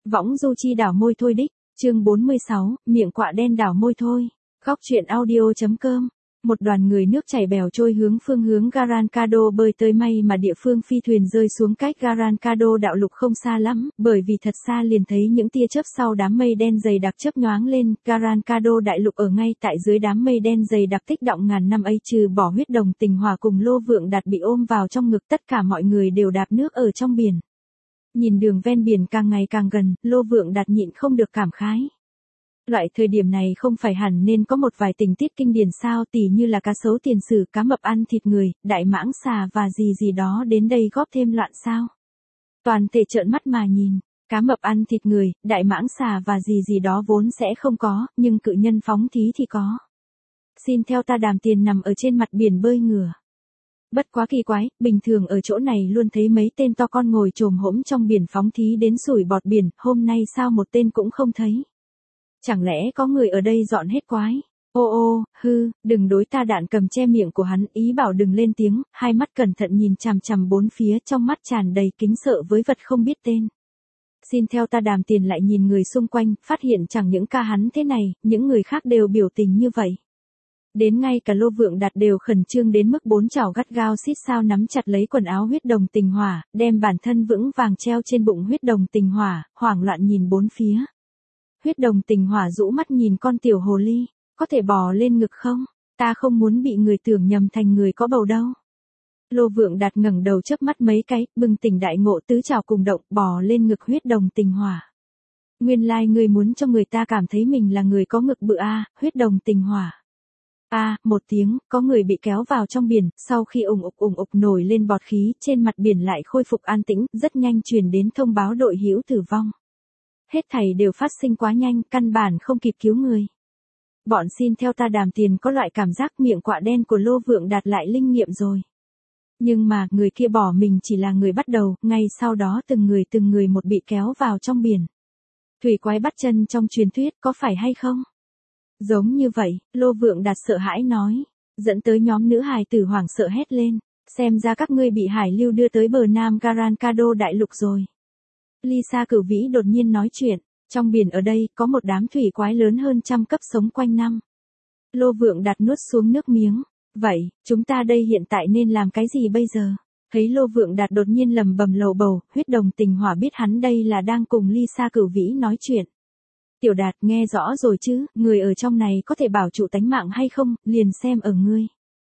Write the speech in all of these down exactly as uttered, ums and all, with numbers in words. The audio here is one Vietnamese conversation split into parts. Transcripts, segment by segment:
Võng du chi đảo môi thôi đích, chương bốn mươi sáu, miệng quạ đen đảo môi thôi. Góc truyện audio.com. Một đoàn người nước chảy bèo trôi hướng phương hướng Garancado bơi tới, may mà địa phương phi thuyền rơi xuống cách Garancado đạo lục không xa lắm, bởi vì thật xa liền thấy những tia chớp sau đám mây đen dày đặc chớp nhoáng lên. Garancado đại lục ở ngay tại dưới đám mây đen dày đặc tích động ngàn năm ấy, trừ bỏ Huyết Đồng Tình Hỏa cùng Lô Vượng Đạt bị ôm vào trong ngực, tất cả mọi người đều đạp nước ở trong biển. Nhìn đường ven biển càng ngày càng gần, Lô Vượng Đạt nhịn không được cảm khái. Loại thời điểm này không phải hẳn nên có một vài tình tiết kinh điển sao, tỉ như là cá sấu tiền sử, cá mập ăn thịt người, đại mãng xà và gì gì đó đến đây góp thêm loạn sao. Toàn thể trợn mắt mà nhìn, cá mập ăn thịt người, đại mãng xà và gì gì đó vốn sẽ không có, nhưng cự nhân phóng thí thì có. Xin theo ta đàm tiền nằm ở trên mặt biển bơi ngửa. Bất quá kỳ quái, bình thường ở chỗ này luôn thấy mấy tên to con ngồi chồm hổm trong biển phóng thí đến sủi bọt biển, hôm nay sao một tên cũng không thấy. Chẳng lẽ có người ở đây dọn hết quái? Ô ô, hư, đừng đối ta. Đạn cầm che miệng của hắn, ý bảo đừng lên tiếng, hai mắt cẩn thận nhìn chằm chằm bốn phía, trong mắt tràn đầy kính sợ với vật không biết tên. Xin theo ta đàm tiền lại nhìn người xung quanh, phát hiện chẳng những ca hắn thế này, những người khác đều biểu tình như vậy. Đến ngay cả Lô Vượng Đạt đều khẩn trương đến mức bốn chảo gắt gao xít sao nắm chặt lấy quần áo Huyết Đồng Tình Hỏa, đem bản thân vững vàng treo trên bụng Huyết Đồng Tình Hỏa, hoảng loạn nhìn bốn phía. Huyết Đồng Tình Hỏa rũ mắt nhìn con tiểu hồ ly, có thể bò lên ngực không? Ta không muốn bị người tưởng nhầm thành người có bầu đâu. Lô Vượng Đạt ngẩng đầu chớp mắt mấy cái, bừng tỉnh đại ngộ, tứ chảo cùng động bò lên ngực Huyết Đồng Tình Hỏa. Nguyên lai like ngươi muốn cho người ta cảm thấy mình là người có ngực bự a, à, Huyết Đồng Tình Hỏa. A, à, một tiếng, có người bị kéo vào trong biển, sau khi ùng ục ùng ục nổi lên bọt khí, trên mặt biển lại khôi phục an tĩnh, rất nhanh truyền đến thông báo đội hữu tử vong. Hết thảy đều phát sinh quá nhanh, căn bản không kịp cứu người. Bọn xin theo ta đàm tiền có loại cảm giác miệng quạ đen của Lô Vượng Đạt lại linh nghiệm rồi. Nhưng mà, người kia bỏ mình chỉ là người bắt đầu, ngay sau đó từng người từng người một bị kéo vào trong biển. Thủy quái bắt chân trong truyền thuyết, có phải hay không? Giống như vậy, Lô Vượng Đạt sợ hãi nói, dẫn tới nhóm nữ hài tử hoảng sợ hét lên, xem ra các ngươi bị hải lưu đưa tới bờ nam Garancado đại lục rồi. Lisa Cửu Vĩ đột nhiên nói chuyện, trong biển ở đây có một đám thủy quái lớn hơn trăm cấp sống quanh năm. Lô Vượng Đạt nuốt xuống nước miếng, vậy, chúng ta đây hiện tại nên làm cái gì bây giờ? Thấy Lô Vượng Đạt đột nhiên lầm bầm lầu bầu, Huyết Đồng Tình Hỏa biết hắn đây là đang cùng Lisa Cửu Vĩ nói chuyện. Tiểu Đạt nghe rõ rồi chứ, người ở trong này có thể bảo trụ tánh mạng hay không, liền xem ở ngươi.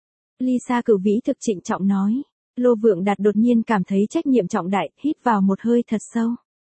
Lisa Cửu Vĩ thực trịnh trọng nói. Lô Vượng Đạt đột nhiên cảm thấy trách nhiệm trọng đại, hít vào một hơi thật sâu.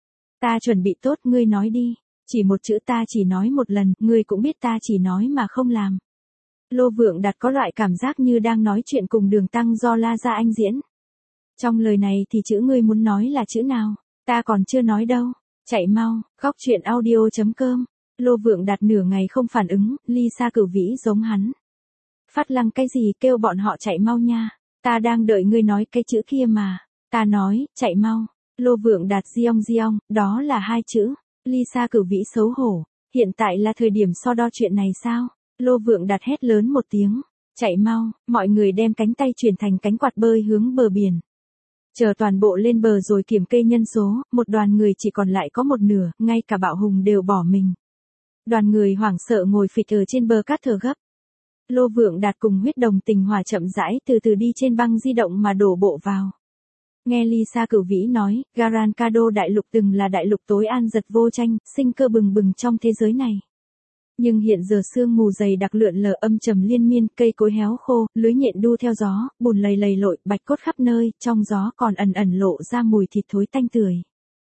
Ta chuẩn bị tốt, ngươi nói đi. Chỉ một chữ ta chỉ nói một lần, ngươi cũng biết ta chỉ nói mà không làm. Lô Vượng Đạt có loại cảm giác như đang nói chuyện cùng Đường Tăng do La Gia Anh diễn. Trong lời này thì chữ ngươi muốn nói là chữ nào? Ta còn chưa nói đâu. Chạy mau, góc truyện audio.com. Lô Vượng Đạt nửa ngày không phản ứng, Lisa Cửu Vĩ giống hắn. Phát lăng cái gì, kêu bọn họ chạy mau nha. Ta đang đợi ngươi nói cái chữ kia mà. Ta nói, chạy mau. Lô Vượng Đạt giong giong, đó là hai chữ. Lisa Cửu Vĩ xấu hổ. Hiện tại là thời điểm so đo chuyện này sao? Lô Vượng Đạt hét lớn một tiếng. Chạy mau, mọi người đem cánh tay chuyển thành cánh quạt bơi hướng bờ biển. Chờ toàn bộ lên bờ rồi kiểm kê nhân số, một đoàn người chỉ còn lại có một nửa, ngay cả Bạo Hùng đều bỏ mình. Đoàn người hoảng sợ ngồi phịch ở trên bờ cát thở gấp. Lô Vượng Đạt cùng Huyết Đồng Tình Hỏa chậm rãi từ từ đi trên băng di động mà đổ bộ vào. Nghe Lisa Cửu Vĩ nói, Garancado đại lục từng là đại lục tối an giật vô tranh, sinh cơ bừng bừng trong thế giới này. Nhưng hiện giờ sương mù dày đặc lượn lờ âm trầm liên miên, cây cối héo khô, lưới nhện đu theo gió, bùn lầy lầy lội, bạch cốt khắp nơi, trong gió còn ẩn ẩn lộ ra mùi thịt thối tanh tưởi.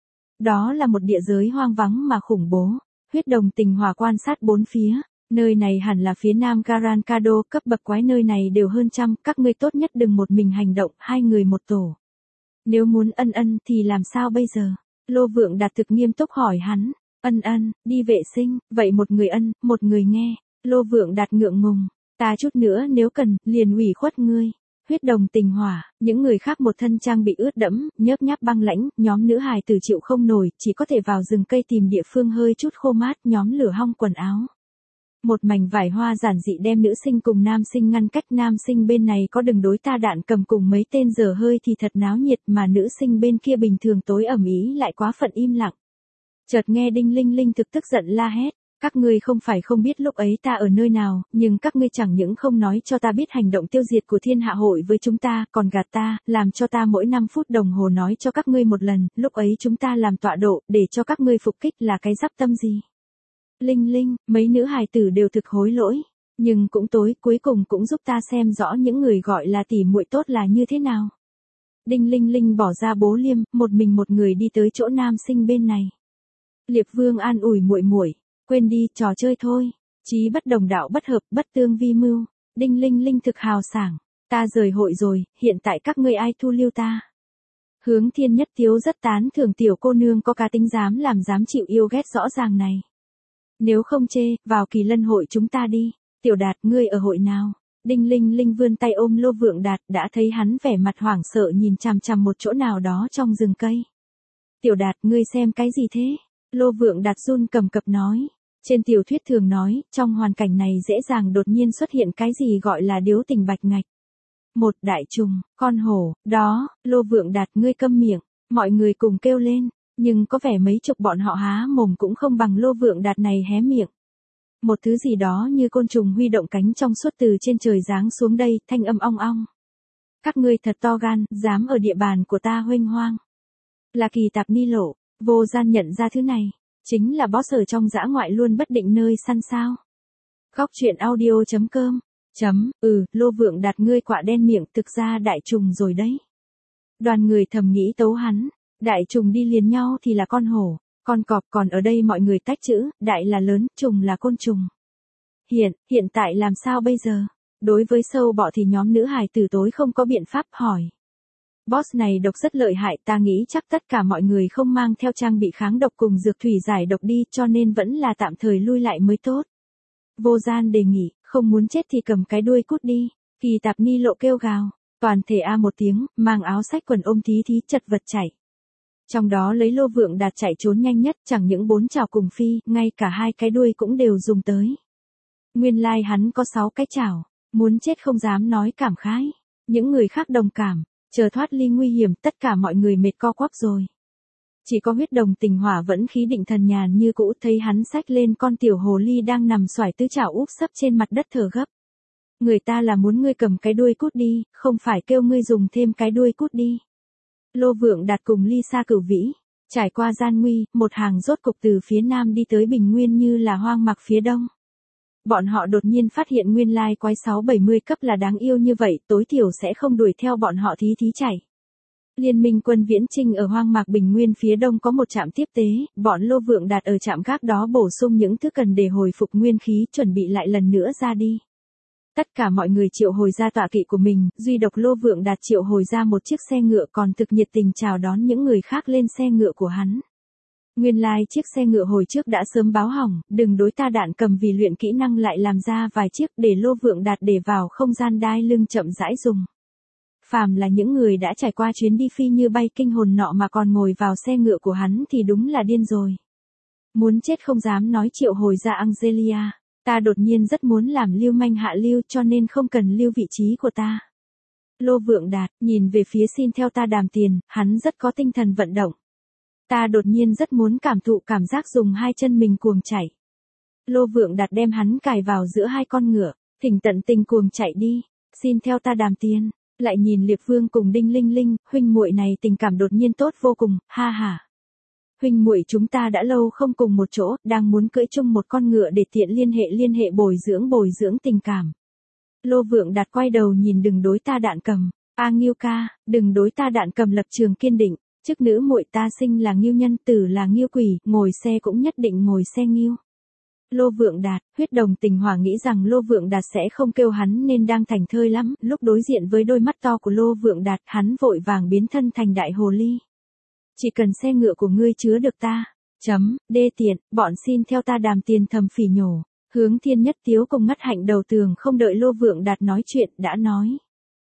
Đó là một địa giới hoang vắng mà khủng bố. Huyết Đồng Tình Hỏa quan sát bốn phía. Nơi này hẳn là phía nam Garancado, cấp bậc quái nơi này đều hơn trăm, các ngươi tốt nhất đừng một mình hành động, hai người một tổ. Nếu muốn ân ân thì làm sao bây giờ? Lô Vượng Đạt thực nghiêm túc hỏi hắn. Ân ân, đi vệ sinh, vậy một người ân, một người nghe. Lô Vượng Đạt ngượng ngùng. Ta chút nữa nếu cần, liền ủy khuất ngươi. Huyết Đồng Tình Hỏa, những người khác một thân trang bị ướt đẫm, nhớp nháp băng lãnh, nhóm nữ hài tử chịu không nổi, chỉ có thể vào rừng cây tìm địa phương hơi chút khô mát, nhóm lửa hong quần áo. Một mảnh vải hoa giản dị đem nữ sinh cùng nam sinh ngăn cách, nam sinh bên này có đừng đối ta Đạn cầm cùng mấy tên dở hơi thì thật náo nhiệt, mà nữ sinh bên kia bình thường tối ẩm ý lại quá phận im lặng. Chợt nghe Đinh Linh Linh thực tức giận la hét. Các ngươi không phải không biết lúc ấy ta ở nơi nào, nhưng các ngươi chẳng những không nói cho ta biết hành động tiêu diệt của thiên hạ hội với chúng ta, còn gạt ta, làm cho ta mỗi năm phút đồng hồ nói cho các ngươi một lần, lúc ấy chúng ta làm tọa độ, để cho các ngươi phục kích là cái giáp tâm gì. Linh Linh, mấy nữ hài tử đều thực hối lỗi, nhưng cũng tối cuối cùng cũng giúp ta xem rõ những người gọi là tỉ muội tốt là như thế nào. Đinh Linh Linh bỏ ra bố liêm, một mình một người đi tới chỗ nam sinh bên này. Liệp Vương an ủi muội muội. Quên đi, trò chơi thôi. Chí bất đồng đạo bất hợp, bất tương vi mưu. Đinh Linh Linh thực hào sảng. Ta rời hội rồi, hiện tại các ngươi ai thu lưu ta. Hướng Thiên Nhất Tiếu rất tán thưởng tiểu cô nương có cá tính dám làm dám chịu yêu ghét rõ ràng này. Nếu không chê, vào Kỳ Lân hội chúng ta đi. Tiểu Đạt, ngươi ở hội nào? Đinh Linh Linh vươn tay ôm Lô Vượng Đạt, đã thấy hắn vẻ mặt hoảng sợ nhìn chằm chằm một chỗ nào đó trong rừng cây. Tiểu Đạt, ngươi xem cái gì thế? Lô Vượng Đạt run cầm cập nói. Trên tiểu thuyết thường nói, trong hoàn cảnh này dễ dàng đột nhiên xuất hiện cái gì gọi là điếu tình bạch ngạch. Một đại trùng, con hổ, đó, Lô Vượng Đạt, ngươi câm miệng, mọi người cùng kêu lên, nhưng có vẻ mấy chục bọn họ há mồm cũng không bằng Lô Vượng Đạt này hé miệng. Một thứ gì đó như côn trùng huy động cánh trong suốt từ trên trời giáng xuống đây, thanh âm ong ong. Các ngươi thật to gan, dám ở địa bàn của ta huênh hoang. Là Kỳ Tạp Ni Lộ, Vô Gian nhận ra thứ này. Chính là boss ở trong dã ngoại luôn bất định nơi săn sao. Góc truyện audio chấm com. Chấm, ừ, Lô Vượng Đạt, ngươi quạ đen miệng, thực ra đại trùng rồi đấy. Đoàn người thầm nghĩ tấu hắn, đại trùng đi liền nhau thì là con hổ, con cọp, còn ở đây mọi người tách chữ, đại là lớn, trùng là côn trùng. Hiện, hiện tại làm sao bây giờ? Đối với sâu bọ thì nhóm nữ hài tử tối không có biện pháp hỏi. Boss này độc rất lợi hại, ta nghĩ chắc tất cả mọi người không mang theo trang bị kháng độc cùng dược thủy giải độc đi, cho nên vẫn là tạm thời lui lại mới tốt. Vô Gian đề nghị, không muốn chết thì cầm cái đuôi cút đi. Kỳ Tạp Ni Lộ kêu gào, toàn thể a một tiếng, mang áo xách quần ôm thí thí chật vật chạy. Trong đó lấy Lô Vượng Đạt chạy trốn nhanh nhất, chẳng những bốn chảo cùng phi, ngay cả hai cái đuôi cũng đều dùng tới. Nguyên lai like hắn có sáu cái chảo, muốn chết không dám nói cảm khái. Những người khác đồng cảm. Chờ thoát ly nguy hiểm, tất cả mọi người mệt co quắp rồi. Chỉ có Huyết Đồng Tình Hỏa vẫn khí định thần nhàn như cũ, thấy hắn xách lên con tiểu hồ ly đang nằm xoải tứ chảo úp sấp trên mặt đất thở gấp. Người ta là muốn ngươi cầm cái đuôi cút đi, không phải kêu ngươi dùng thêm cái đuôi cút đi. Lô Vượng Đạt cùng Ly Sa Cửu Vĩ, trải qua gian nguy, một hàng rốt cục từ phía nam đi tới Bình Nguyên như là hoang mạc phía đông. Bọn họ đột nhiên phát hiện nguyên lai quái sáu bảy mươi cấp là đáng yêu như vậy, tối thiểu sẽ không đuổi theo bọn họ thí thí chạy. Liên minh quân viễn chinh ở hoang mạc Bình Nguyên phía đông có một trạm tiếp tế, bọn Lô Vượng Đạt ở trạm gác đó bổ sung những thứ cần để hồi phục nguyên khí, chuẩn bị lại lần nữa ra đi. Tất cả mọi người triệu hồi ra tọa kỵ của mình, duy độc Lô Vượng Đạt triệu hồi ra một chiếc xe ngựa, còn thực nhiệt tình chào đón những người khác lên xe ngựa của hắn. Nguyên lai like, chiếc xe ngựa hồi trước đã sớm báo hỏng, đừng đối ta đạn cầm vì luyện kỹ năng lại làm ra vài chiếc để Lô Vượng Đạt để vào không gian đai lưng chậm rãi dùng. Phàm là những người đã trải qua chuyến đi phi như bay kinh hồn nọ mà còn ngồi vào xe ngựa của hắn thì đúng là điên rồi. Muốn chết không dám nói triệu hồi ra Angelia, ta đột nhiên rất muốn làm lưu manh hạ lưu cho nên không cần lưu vị trí của ta. Lô Vượng Đạt nhìn về phía xin theo ta đàm tiền, hắn rất có tinh thần vận động. Ta đột nhiên rất muốn cảm thụ cảm giác dùng hai chân mình cuồng chạy. Lô Vượng Đạt đem hắn cài vào giữa hai con ngựa, thỉnh tận tình cuồng chạy đi, xin theo ta đàm tiền. Lại nhìn Liệp Vương cùng Đinh Linh Linh, huynh muội này tình cảm đột nhiên tốt vô cùng, ha ha. Huynh muội chúng ta đã lâu không cùng một chỗ, đang muốn cưỡi chung một con ngựa để tiện liên hệ liên hệ bồi dưỡng bồi dưỡng tình cảm. Lô Vượng Đạt quay đầu nhìn đừng đối ta đạn cầm, a Nghiêu ca, đừng đối ta đạn cầm lập trường kiên định, chức nữ muội ta sinh là Nghiêu nhân, tử là Nghiêu quỷ, ngồi xe cũng nhất định ngồi xe Nghiêu. Lô Vượng Đạt, Huyết Đồng Tình Hỏa nghĩ rằng Lô Vượng Đạt sẽ không kêu hắn nên đang thành thơi lắm, lúc đối diện với đôi mắt to của Lô Vượng Đạt, hắn vội vàng biến thân thành đại hồ ly. Chỉ cần xe ngựa của ngươi chứa được ta, chấm, đê tiện, bọn xin theo ta đàm tiền thầm phỉ nhổ, Hướng Thiên Nhất Tiếu cùng ngắt hạnh đầu tường không đợi Lô Vượng Đạt nói chuyện, đã nói.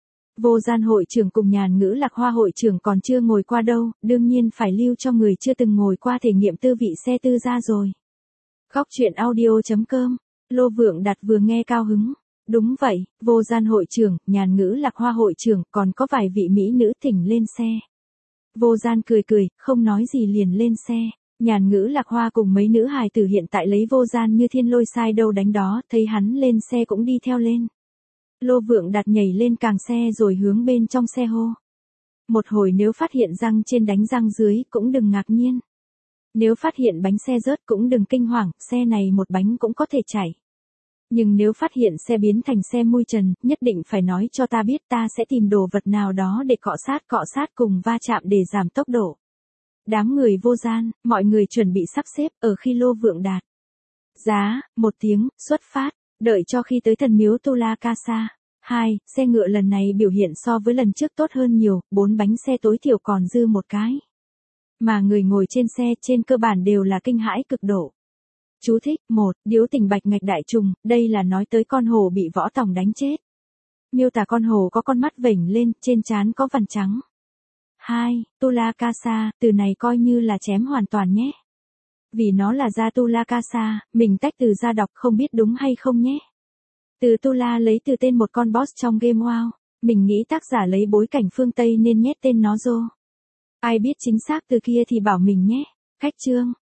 Vô Gian hội trưởng cùng Nhàn Ngữ Lạc Hoa hội trưởng còn chưa ngồi qua đâu, đương nhiên phải lưu cho người chưa từng ngồi qua thể nghiệm tư vị xe tư gia rồi. Góc truyện audio chấm com, Lô Vượng Đạt vừa nghe cao hứng. Đúng vậy, Vô Gian hội trưởng, Nhàn Ngữ Lạc Hoa hội trưởng, còn có vài vị mỹ nữ thỉnh lên xe. Vô Gian cười cười, không nói gì liền lên xe. Nhàn Ngữ Lạc Hoa cùng mấy nữ hài tử hiện tại lấy vô gian như thiên lôi sai đâu đánh đó, thấy hắn lên xe cũng đi theo lên. Lô Vượng Đạt nhảy lên càng xe rồi hướng bên trong xe hô. Một hồi nếu phát hiện răng trên đánh răng dưới cũng đừng ngạc nhiên. Nếu phát hiện bánh xe rớt cũng đừng kinh hoàng, xe này một bánh cũng có thể chạy. Nhưng nếu phát hiện xe biến thành xe mui trần, nhất định phải nói cho ta biết, ta sẽ tìm đồ vật nào đó để cọ sát cọ sát cùng va chạm để giảm tốc độ. Đám người vô gian, mọi người chuẩn bị sắp xếp ở khi Lô Vượng Đạt. Giá, một tiếng, xuất phát, đợi cho khi tới thần miếu Tu La Casa. Hai, xe ngựa lần này biểu hiện so với lần trước tốt hơn nhiều, bốn bánh xe tối thiểu còn dư một cái. Mà người ngồi trên xe trên cơ bản đều là kinh hãi cực độ. Chú thích, một, điếu tình bạch ngạch đại trùng, đây là nói tới con hổ bị Võ Tòng đánh chết. Miêu tả con hổ có con mắt vểnh lên, trên trán có vằn trắng. Hai, Tu La Casa, từ này coi như là chém hoàn toàn nhé. Vì nó là ra Tu La Casa, mình tách từ ra đọc không biết đúng hay không nhé. Từ Tu La lấy từ tên một con boss trong game WoW, mình nghĩ tác giả lấy bối cảnh phương Tây nên nhét tên nó vô. Ai biết chính xác từ kia thì bảo mình nhé. Khách chương.